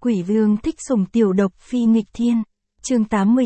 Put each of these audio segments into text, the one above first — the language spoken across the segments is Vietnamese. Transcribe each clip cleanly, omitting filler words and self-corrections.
Quỷ vương thích sủng tiểu độc phi nghịch thiên. Chương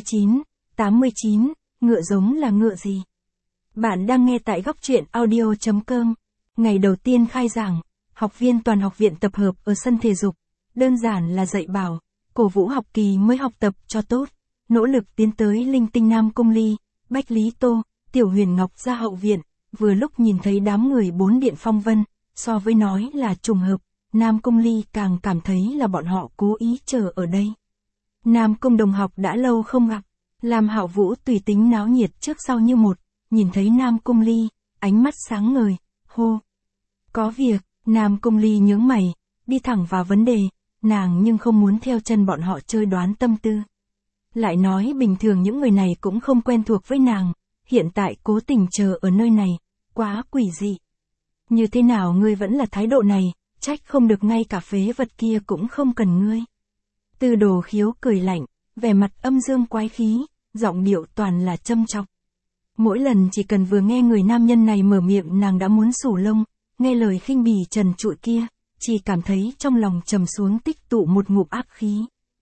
89, ngựa giống là ngựa gì? Bạn đang nghe tại góc truyện audio.com. Ngày đầu tiên khai giảng, học viên toàn học viện tập hợp ở sân thể dục. Đơn giản là dạy bảo, cổ vũ học kỳ mới học tập cho tốt. Nỗ lực tiến tới linh tinh Nam Cung Ly, Bách Lý Tô, Tiểu Huyền Ngọc ra hậu viện. Vừa lúc nhìn thấy đám người bốn điện phong vân, so với nói là trùng hợp, Nam Cung Ly càng cảm thấy là bọn họ cố ý chờ ở đây. Nam Cung đồng học đã lâu không gặp, làm Hạo Vũ tùy tính náo nhiệt trước sau như một, nhìn thấy Nam Cung Ly, ánh mắt sáng ngời, hô. Có việc, Nam Cung Ly nhướng mày, đi thẳng vào vấn đề, nàng nhưng không muốn theo chân bọn họ chơi đoán tâm tư. Lại nói bình thường những người này cũng không quen thuộc với nàng, hiện tại cố tình chờ ở nơi này, quá quỷ dị. Như thế nào ngươi vẫn là thái độ này, trách không được ngay cả phế vật kia cũng không cần ngươi. Tư Đồ Khiếu cười lạnh, vẻ mặt âm dương quái khí, giọng điệu toàn là châm chọc. Mỗi lần chỉ cần vừa nghe người nam nhân này mở miệng nàng đã muốn xù lông, nghe lời khinh bỉ trần trụi kia, chỉ cảm thấy trong lòng trầm xuống tích tụ một ngụm ác khí.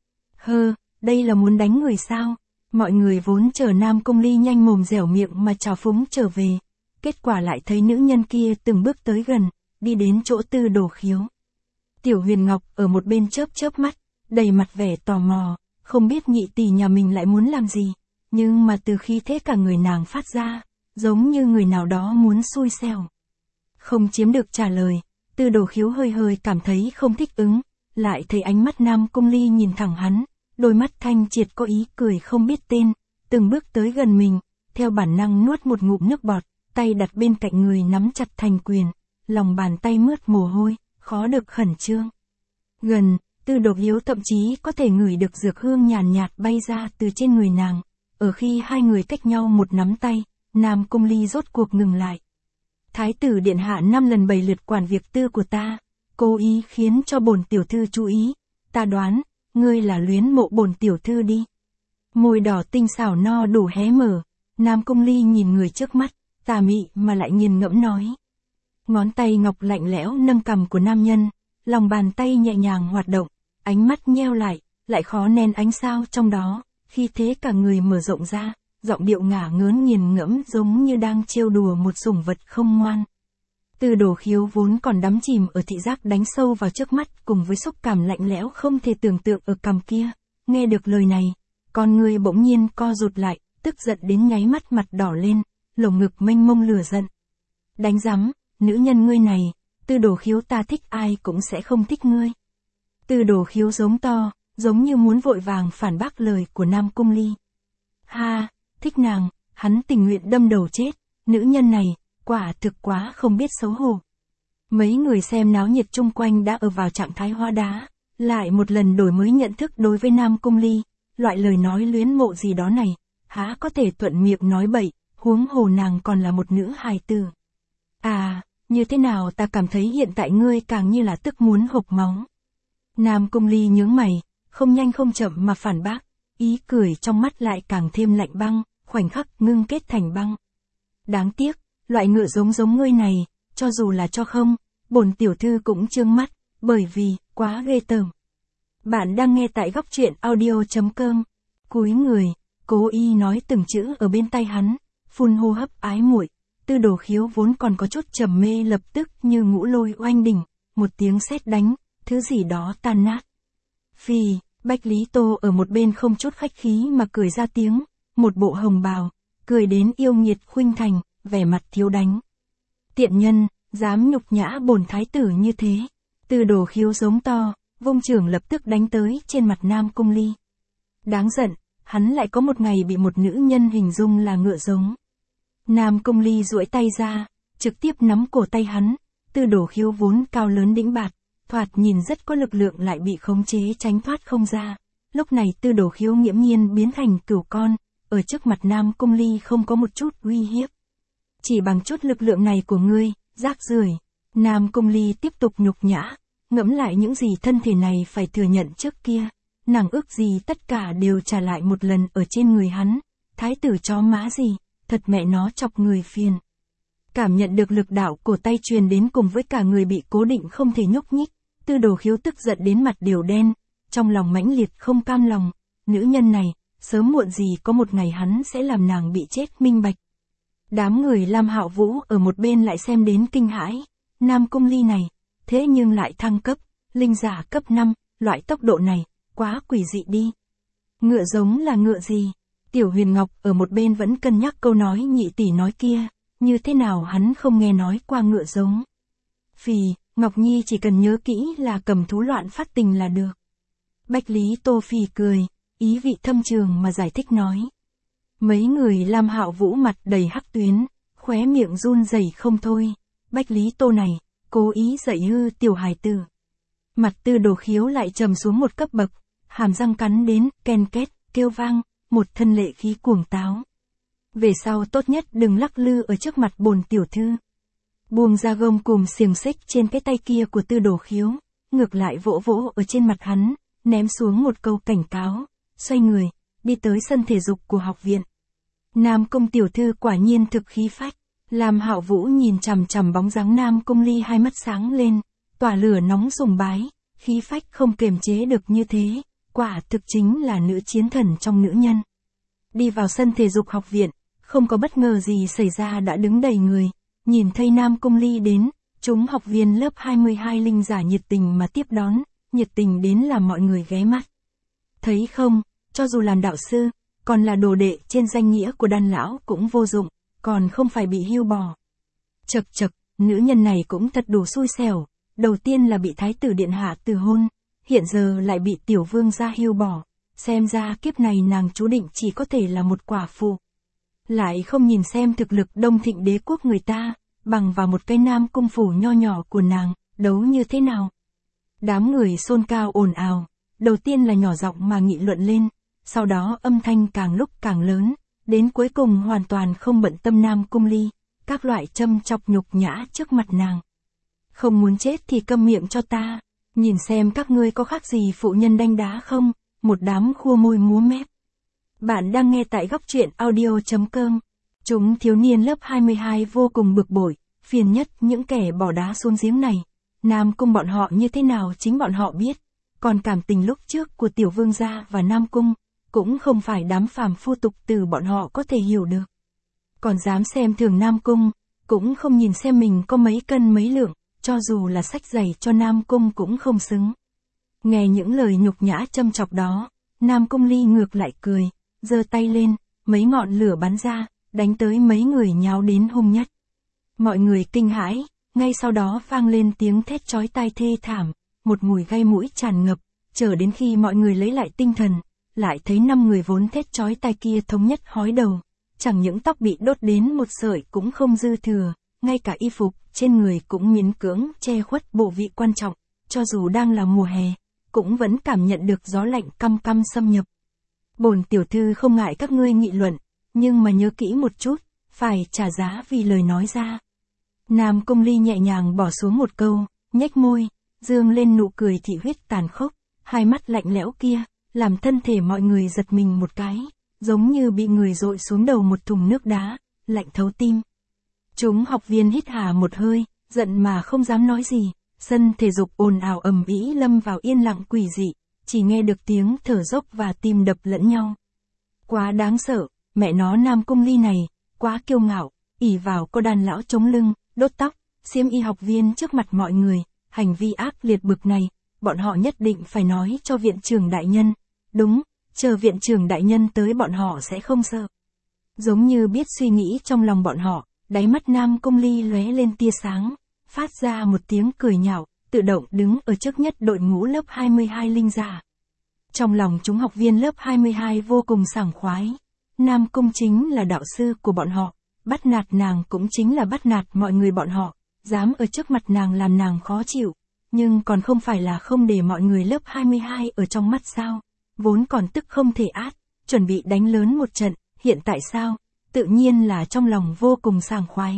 Đây là muốn đánh người sao? Mọi người vốn chờ Nam Cung Ly nhanh mồm dẻo miệng mà trào phúng trở về. Kết quả lại thấy nữ nhân kia từng bước tới gần, đi đến chỗ Tư Đồ Khiếu. Tiểu Huyền Ngọc ở một bên chớp mắt, đầy mặt vẻ tò mò, không biết nhị tỷ nhà mình lại muốn làm gì, nhưng mà từ khi thế cả người nàng phát ra, giống như người nào đó muốn xui xẻo. Không chiếm được trả lời, Tư Đồ Khiếu hơi cảm thấy không thích ứng, lại thấy ánh mắt Nam Cung Ly nhìn thẳng hắn, đôi mắt thanh triệt có ý cười không biết tên, từng bước tới gần mình, theo bản năng nuốt một ngụm nước bọt, tay đặt bên cạnh người nắm chặt thành quyền, lòng bàn tay mướt mồ hôi, khó được khẩn trương. Gần, Tư Đồ Khiếu thậm chí có thể ngửi được dược hương nhàn nhạt bay ra từ trên người nàng, ở khi hai người cách nhau một nắm tay, Nam Cung Ly rốt cuộc ngừng lại. Thái tử điện hạ 5 lần 7 lượt quản việc tư của ta, cố ý khiến cho bổn tiểu thư chú ý, ta đoán, ngươi là luyến mộ bổn tiểu thư đi. Môi đỏ tinh xảo no đủ hé mở, Nam Cung Ly nhìn người trước mắt, tà mị mà lại nghiền ngẫm nói. Ngón tay ngọc lạnh lẽo nâng cằm của nam nhân, lòng bàn tay nhẹ nhàng hoạt động, ánh mắt nheo lại khó nén ánh sao trong đó, khi thế cả người mở rộng ra, giọng điệu ngả ngớn nghiền ngẫm giống như đang trêu đùa một sủng vật không ngoan. Tư Đồ Khiếu vốn còn đắm chìm ở thị giác đánh sâu vào trước mắt cùng với xúc cảm lạnh lẽo không thể tưởng tượng ở cằm kia, nghe được lời này, con người bỗng nhiên co rụt lại, tức giận đến nháy mắt mặt đỏ lên, lồng ngực mênh mông lửa giận. Đánh rắm, nữ nhân ngươi này, Tư Đồ Khiếu ta thích ai cũng sẽ không thích ngươi. Tư Đồ Khiếu giống to, giống như muốn vội vàng phản bác lời của Nam Cung Ly. Thích nàng, hắn tình nguyện đâm đầu chết, nữ nhân này, quả thực quá không biết xấu hổ. Mấy người xem náo nhiệt chung quanh đã ở vào trạng thái hóa đá, lại một lần đổi mới nhận thức đối với Nam Cung Ly, loại lời nói luyến mộ gì đó này, há có thể thuận miệng nói bậy, huống hồ nàng còn là một nữ hài tử. Như thế nào ta cảm thấy hiện tại ngươi càng như là tức muốn hộc máu. Nam Cung Ly nhướng mày, không nhanh không chậm mà phản bác, ý cười trong mắt lại càng thêm lạnh băng, khoảnh khắc ngưng kết thành băng. Đáng tiếc, loại ngựa giống ngươi này, cho dù là cho không, bổn tiểu thư cũng trương mắt, bởi vì, quá ghê tởm. Bạn đang nghe tại góc truyện audio.com, cúi người, cố ý nói từng chữ ở bên tai hắn, phun hô hấp ái muội. Tư Đồ Khiếu vốn còn có chút trầm mê lập tức như ngũ lôi oanh đỉnh, một tiếng sét đánh, thứ gì đó tan nát. Phì, Bách Lý Tô ở một bên không chút khách khí mà cười ra tiếng, một bộ hồng bào, cười đến yêu nghiệt khuynh thành, vẻ mặt thiếu đánh. Tiện nhân, dám nhục nhã bổn thái tử như thế. Tư Đồ Khiếu giống to, vung chưởng lập tức đánh tới trên mặt Nam Cung Ly. Đáng giận, hắn lại có một ngày bị một nữ nhân hình dung là ngựa giống. Nam Cung Ly duỗi tay ra, trực tiếp nắm cổ tay hắn, Tư Đồ Khiếu vốn cao lớn đĩnh bạt, thoạt nhìn rất có lực lượng lại bị khống chế tránh thoát không ra. Lúc này Tư Đồ Khiếu nghiễm nhiên biến thành cừu con, ở trước mặt Nam Cung Ly không có một chút uy hiếp. Chỉ bằng chút lực lượng này của ngươi, rác rưởi. Nam Cung Ly tiếp tục nhục nhã, ngẫm lại những gì thân thể này phải thừa nhận trước kia, nàng ước gì tất cả đều trả lại một lần ở trên người hắn, thái tử chó má gì, thật mẹ nó chọc người phiền. Cảm nhận được lực đạo cổ tay truyền đến cùng với cả người bị cố định không thể nhúc nhích, Tư Đồ Khiếu tức giận đến mặt đều đen, trong lòng mãnh liệt không cam lòng, nữ nhân này, sớm muộn gì có một ngày hắn sẽ làm nàng bị chết minh bạch. Đám người Lam Hạo Vũ ở một bên lại xem đến kinh hãi, Nam Cung Ly này, thế nhưng lại thăng cấp, linh giả cấp 5, loại tốc độ này, quá quỷ dị đi. Ngựa giống là ngựa gì? Tiểu Huyền Ngọc ở một bên vẫn cân nhắc câu nói nhị tỷ nói kia, như thế nào hắn không nghe nói qua ngựa giống. Phì, Ngọc Nhi chỉ cần nhớ kỹ là cầm thú loạn phát tình là được. Bách Lý Tô Phì cười, ý vị thâm trường mà giải thích nói. Mấy người Lam Hạo Vũ mặt đầy hắc tuyến, khóe miệng run rẩy không thôi. Bách Lý Tô này, cố ý dạy hư tiểu hài tử. Mặt Tư Đồ Khiếu lại trầm xuống một cấp bậc, hàm răng cắn đến, ken két, kêu vang, một thân lệ khí cuồng táo. Về sau tốt nhất đừng lắc lư ở trước mặt bồn tiểu thư. Buông ra gông cùm xiềng xích trên cái tay kia của Tư Đồ Khiếu, ngược lại vỗ vỗ ở trên mặt hắn, ném xuống một câu cảnh cáo, xoay người, đi tới sân thể dục của học viện. Nam Cung tiểu thư quả nhiên thực khí phách, Lam Hạo Vũ nhìn chằm chằm bóng dáng Nam Cung Ly hai mắt sáng lên, tỏa lửa nóng sùng bái, khí phách không kiềm chế được như thế, quả thực chính là nữ chiến thần trong nữ nhân. Đi vào sân thể dục học viện, không có bất ngờ gì xảy ra đã đứng đầy người, nhìn thấy Nam Cung Ly đến, chúng học viên lớp 22 linh giả nhiệt tình mà tiếp đón, nhiệt tình đến làm mọi người ghé mắt. Thấy không, cho dù làm đạo sư, còn là đồ đệ trên danh nghĩa của Đan lão cũng vô dụng, còn không phải bị hưu bỏ. Chậc chậc, nữ nhân này cũng thật đủ xui xẻo, đầu tiên là bị thái tử điện hạ từ hôn, hiện giờ lại bị tiểu vương gia hưu bỏ, xem ra kiếp này nàng chú định chỉ có thể là một quả phụ. Lại không nhìn xem thực lực Đông Thịnh đế quốc người ta, bằng vào một cái Nam Cung phủ nho nhỏ của nàng, đấu như thế nào. Đám người xôn cao ồn ào, đầu tiên là nhỏ giọng mà nghị luận lên, sau đó âm thanh càng lúc càng lớn, đến cuối cùng hoàn toàn không bận tâm Nam Cung Ly, các loại châm chọc nhục nhã trước mặt nàng. Không muốn chết thì câm miệng cho ta, nhìn xem các ngươi có khác gì phụ nhân đanh đá không, một đám khua môi múa mép. Bạn đang nghe tại góc truyện audio.com. Chúng thiếu niên lớp 22 vô cùng bực bội, phiền nhất những kẻ bỏ đá xuống giếng này. Nam Cung bọn họ như thế nào chính bọn họ biết, còn cảm tình lúc trước của tiểu vương gia và Nam Cung, cũng không phải đám phàm phu tục từ bọn họ có thể hiểu được. Còn dám xem thường Nam Cung, cũng không nhìn xem mình có mấy cân mấy lượng, cho dù là sách giày cho Nam Cung cũng không xứng. Nghe những lời nhục nhã châm chọc đó, Nam Cung Ly ngược lại cười, giơ tay lên, mấy ngọn lửa bắn ra, đánh tới mấy người nháo đến hung nhất. Mọi người kinh hãi, ngay sau đó vang lên tiếng thét chói tai thê thảm, một mùi gai mũi tràn ngập, chờ đến khi mọi người lấy lại tinh thần, lại thấy 5 người vốn thét chói tai kia thống nhất hói đầu, chẳng những tóc bị đốt đến một sợi cũng không dư thừa, ngay cả y phục trên người cũng miễn cưỡng che khuất bộ vị quan trọng, cho dù đang là mùa hè, cũng vẫn cảm nhận được gió lạnh căm căm xâm nhập. Bổn tiểu thư không ngại các ngươi nghị luận, nhưng mà nhớ kỹ một chút, phải trả giá vì lời nói ra. Nam Cung Ly nhẹ nhàng bỏ xuống một câu, nhếch môi, dương lên nụ cười thị huyết tàn khốc, hai mắt lạnh lẽo kia, làm thân thể mọi người giật mình một cái, giống như bị người dội xuống đầu một thùng nước đá, lạnh thấu tim. Chúng học viên hít hà một hơi, giận mà không dám nói gì, sân thể dục ồn ào ầm ĩ lâm vào yên lặng quỷ dị, chỉ nghe được tiếng thở dốc và tim đập lẫn nhau. Quá đáng sợ, mẹ nó Nam Cung Ly này, quá kiêu ngạo, ỷ vào có Đan lão chống lưng, đốt tóc, xiêm y học viên trước mặt mọi người, hành vi ác liệt bực này, bọn họ nhất định phải nói cho viện trưởng đại nhân. Đúng, chờ viện trưởng đại nhân tới bọn họ sẽ không sợ. Giống như biết suy nghĩ trong lòng bọn họ, đáy mắt Nam Cung Ly lóe lên tia sáng, phát ra một tiếng cười nhạo, tự động đứng ở trước nhất đội ngũ lớp 22 linh giả. Trong lòng chúng học viên lớp 22 vô cùng sảng khoái. Nam Cung chính là đạo sư của bọn họ, bắt nạt nàng cũng chính là bắt nạt mọi người bọn họ, dám ở trước mặt nàng làm nàng khó chịu, nhưng còn không phải là không để mọi người lớp 22 ở trong mắt sao, vốn còn tức không thể át, chuẩn bị đánh lớn một trận, hiện tại sao, tự nhiên là trong lòng vô cùng sảng khoái.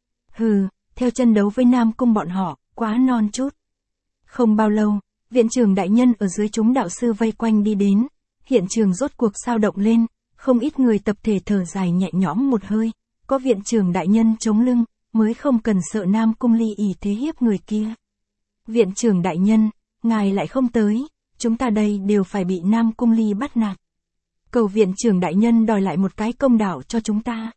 Hừ, theo chân đấu với Nam Cung bọn họ, quá non chút. Không bao lâu, viện trưởng đại nhân ở dưới chúng đạo sư vây quanh đi đến, hiện trường rốt cuộc sao động lên, không ít người tập thể thở dài nhẹ nhõm một hơi, có viện trưởng đại nhân chống lưng, mới không cần sợ Nam Cung Ly ỷ thế hiếp người kia. Viện trưởng đại nhân, ngài lại không tới, chúng ta đây đều phải bị Nam Cung Ly bắt nạt. Cầu viện trưởng đại nhân đòi lại một cái công đạo cho chúng ta.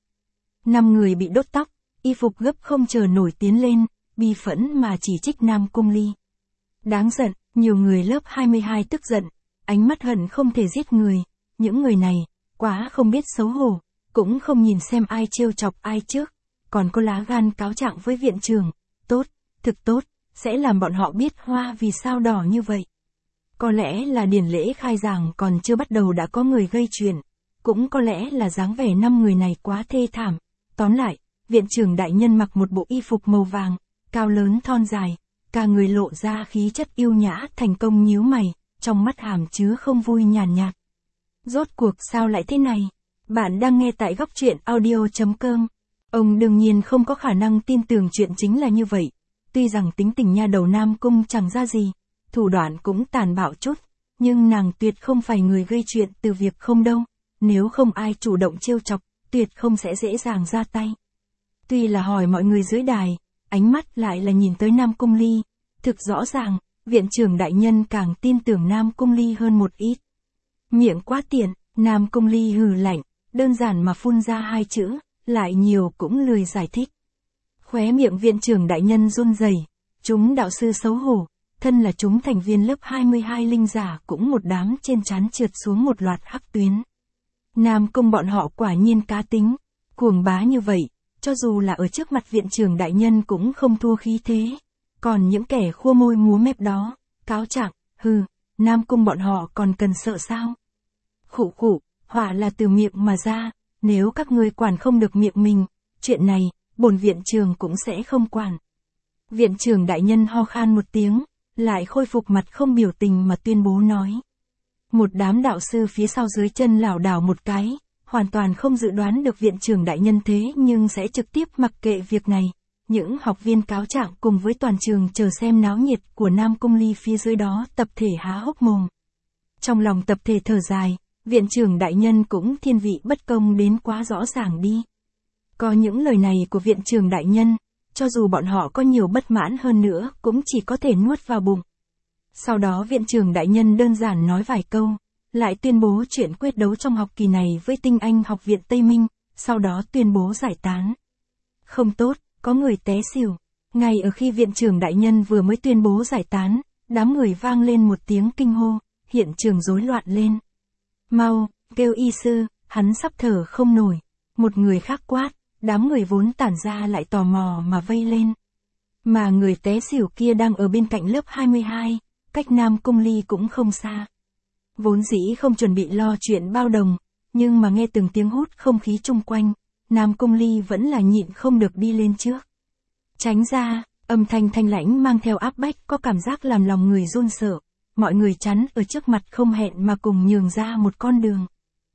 5 người bị đốt tóc, y phục gấp không chờ nổi tiến lên, bi phẫn mà chỉ trích Nam Cung Ly. Đáng giận, nhiều người lớp 22 tức giận, ánh mắt hận không thể giết người, những người này, quá không biết xấu hổ, cũng không nhìn xem ai trêu chọc ai trước, còn có lá gan cáo trạng với viện trưởng, tốt, thực tốt, sẽ làm bọn họ biết hoa vì sao đỏ như vậy. Có lẽ là điển lễ khai giảng còn chưa bắt đầu đã có người gây chuyện, cũng có lẽ là dáng vẻ 5 người này quá thê thảm. Tóm lại, viện trưởng đại nhân mặc một bộ y phục màu vàng, cao lớn thon dài, cả người lộ ra khí chất yêu nhã, thành công nhíu mày, trong mắt hàm chứa không vui nhàn nhạt. Rốt cuộc sao lại thế này? Bạn đang nghe tại góc truyện audio.com. Ông đương nhiên không có khả năng tin tưởng chuyện chính là như vậy. Tuy rằng tính tình nha đầu Nam Cung chẳng ra gì, thủ đoạn cũng tàn bạo chút, nhưng nàng tuyệt không phải người gây chuyện từ việc không đâu. Nếu không ai chủ động trêu chọc, tuyệt không sẽ dễ dàng ra tay. Tuy là hỏi mọi người dưới đài, ánh mắt lại là nhìn tới Nam Cung Ly. Thực rõ ràng, viện trưởng đại nhân càng tin tưởng Nam Cung Ly hơn một ít. Miệng quá tiện, Nam Cung Ly hừ lạnh, đơn giản mà phun ra 2 chữ, lại nhiều cũng lười giải thích. Khóe miệng viện trưởng đại nhân run rẩy, chúng đạo sư xấu hổ, thân là chúng thành viên lớp 22 linh giả cũng một đám trên trán trượt xuống một loạt hắc tuyến. Nam Cung bọn họ quả nhiên cá tính, cuồng bá như vậy, cho dù là ở trước mặt viện trưởng đại nhân cũng không thua khí thế. Còn những kẻ khua môi múa mép đó, cáo trạng, hừ, Nam Cung bọn họ còn cần sợ sao? Khụ khụ, họa là từ miệng mà ra, nếu các ngươi quản không được miệng mình, chuyện này, bổn viện trưởng cũng sẽ không quản. Viện trưởng đại nhân ho khan một tiếng, lại khôi phục mặt không biểu tình mà tuyên bố nói. Một đám đạo sư phía sau dưới chân lảo đảo một cái, hoàn toàn không dự đoán được viện trưởng đại nhân thế nhưng sẽ trực tiếp mặc kệ việc này. Những học viên cáo trạng cùng với toàn trường chờ xem náo nhiệt của Nam Cung Ly phía dưới đó tập thể há hốc mồm. Trong lòng tập thể thở dài, viện trưởng đại nhân cũng thiên vị bất công đến quá rõ ràng đi. Có những lời này của viện trưởng đại nhân, cho dù bọn họ có nhiều bất mãn hơn nữa cũng chỉ có thể nuốt vào bụng. Sau đó viện trưởng đại nhân đơn giản nói vài câu, lại tuyên bố chuyện quyết đấu trong học kỳ này với tinh anh học viện Tây Minh, sau đó tuyên bố giải tán. Không tốt, có người té xỉu. Ngay ở khi viện trưởng đại nhân vừa mới tuyên bố giải tán, đám người vang lên một tiếng kinh hô, hiện trường rối loạn lên. Mau, kêu y sư, hắn sắp thở không nổi. Một người khác quát, đám người vốn tản ra lại tò mò mà vây lên. Mà người té xỉu kia đang ở bên cạnh lớp 22, cách Nam Cung Ly cũng không xa. Vốn dĩ không chuẩn bị lo chuyện bao đồng, nhưng mà nghe từng tiếng hút không khí chung quanh, Nam Cung Ly vẫn là nhịn không được đi lên trước. Tránh ra, âm thanh thanh lãnh mang theo áp bách có cảm giác làm lòng người run sợ, mọi người chắn ở trước mặt không hẹn mà cùng nhường ra một con đường.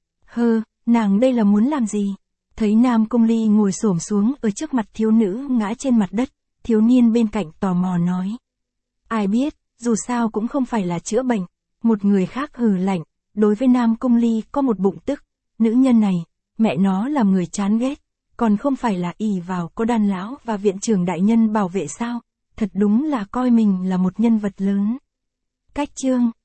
Hơ, nàng đây là muốn làm gì? Thấy Nam Cung Ly ngồi xổm xuống ở trước mặt thiếu nữ ngã trên mặt đất, thiếu niên bên cạnh tò mò nói. Ai biết, dù sao cũng không phải là chữa bệnh. Một người khác hừ lạnh, đối với Nam Cung Ly có một bụng tức, nữ nhân này, mẹ nó làm người chán ghét, còn không phải là ỷ vào có đan lão và viện trưởng đại nhân bảo vệ sao, thật đúng là coi mình là một nhân vật lớn. Cách chương